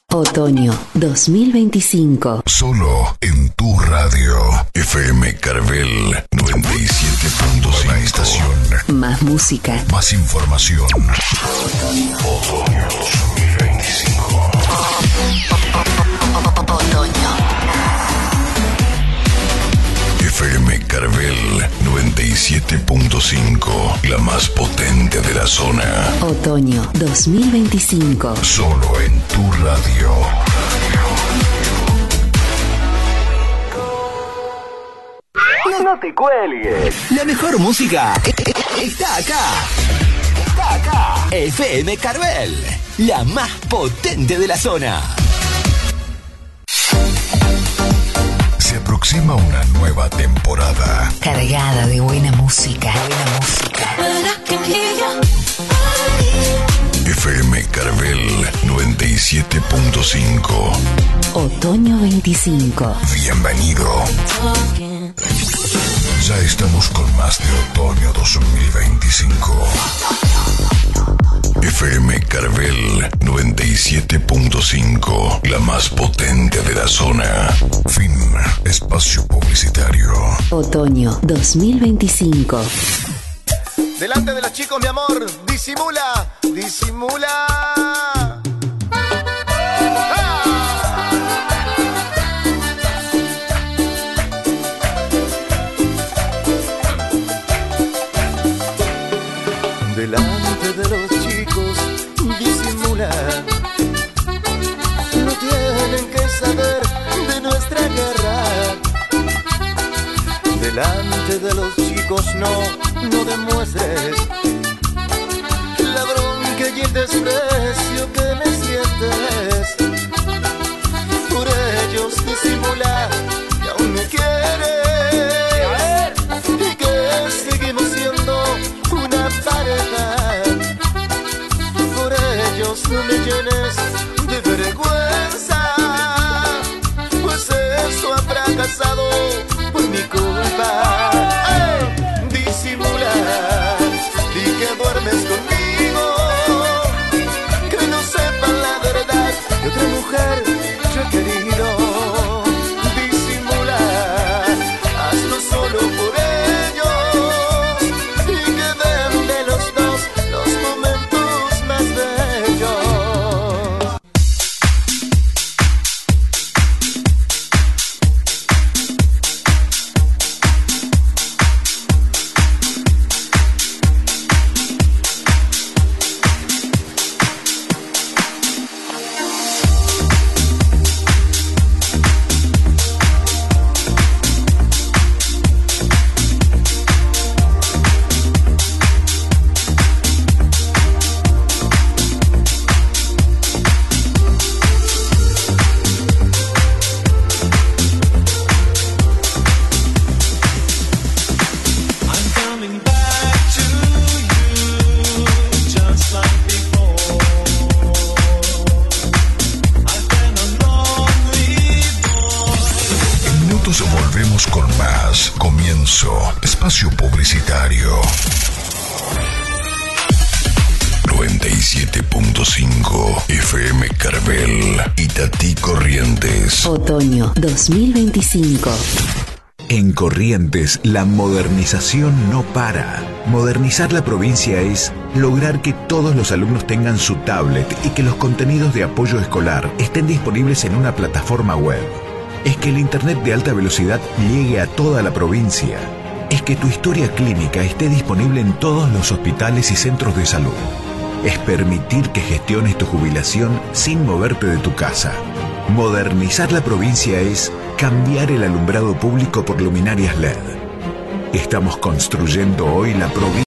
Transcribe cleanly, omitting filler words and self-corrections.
Otoño 2025. Solo en tu radio. FM Carvel 97.5. La estación. Más música. Más información. Otoño 2025. Otoño. FM Carvel 97.5. La más potente de la zona. Otoño 2025. Solo en tu radio. No te cuelgues. La mejor música está acá. Está acá. FM Carvel, la más potente de la zona. Se aproxima una nueva temporada. Cargada de buena música. FM Carvel 97.5. Otoño 25. Bienvenido. Ya estamos con más de Otoño 2025. FM Carvel 97.5. La más potente de la zona. Fin. Espacio publicitario. Otoño 2025. Delante de los chicos, mi amor, disimula, disimula. Delante de los chicos, disimula. No tienen que saber de nuestra guerra. Delante de los chicos no demuestres la bronca y el desprecio que me sientes. Por ellos disimula que aún me quieres y que seguimos siendo una pareja. Por ellos no me llenes de vergüenza, pues esto ha fracasado por mi culpa. ¡Hey! Disimula, di que duermes conmigo, que no sepan la verdad que otra mujer yo he querido. Disimula, hazlo solo por ellos y que den de los dos los momentos más bellos. Volvemos con más. Comienzo. Espacio publicitario. 97.5 FM Carvel. Itatí Corrientes. Otoño 2025. En Corrientes, la modernización no para. Modernizar la provincia es lograr que todos los alumnos tengan su tablet y que los contenidos de apoyo escolar estén disponibles en una plataforma web. Es que el Internet de alta velocidad llegue a toda la provincia. Es que tu historia clínica esté disponible en todos los hospitales y centros de salud. Es permitir que gestiones tu jubilación sin moverte de tu casa. Modernizar la provincia es cambiar el alumbrado público por luminarias LED. Estamos construyendo hoy la provincia.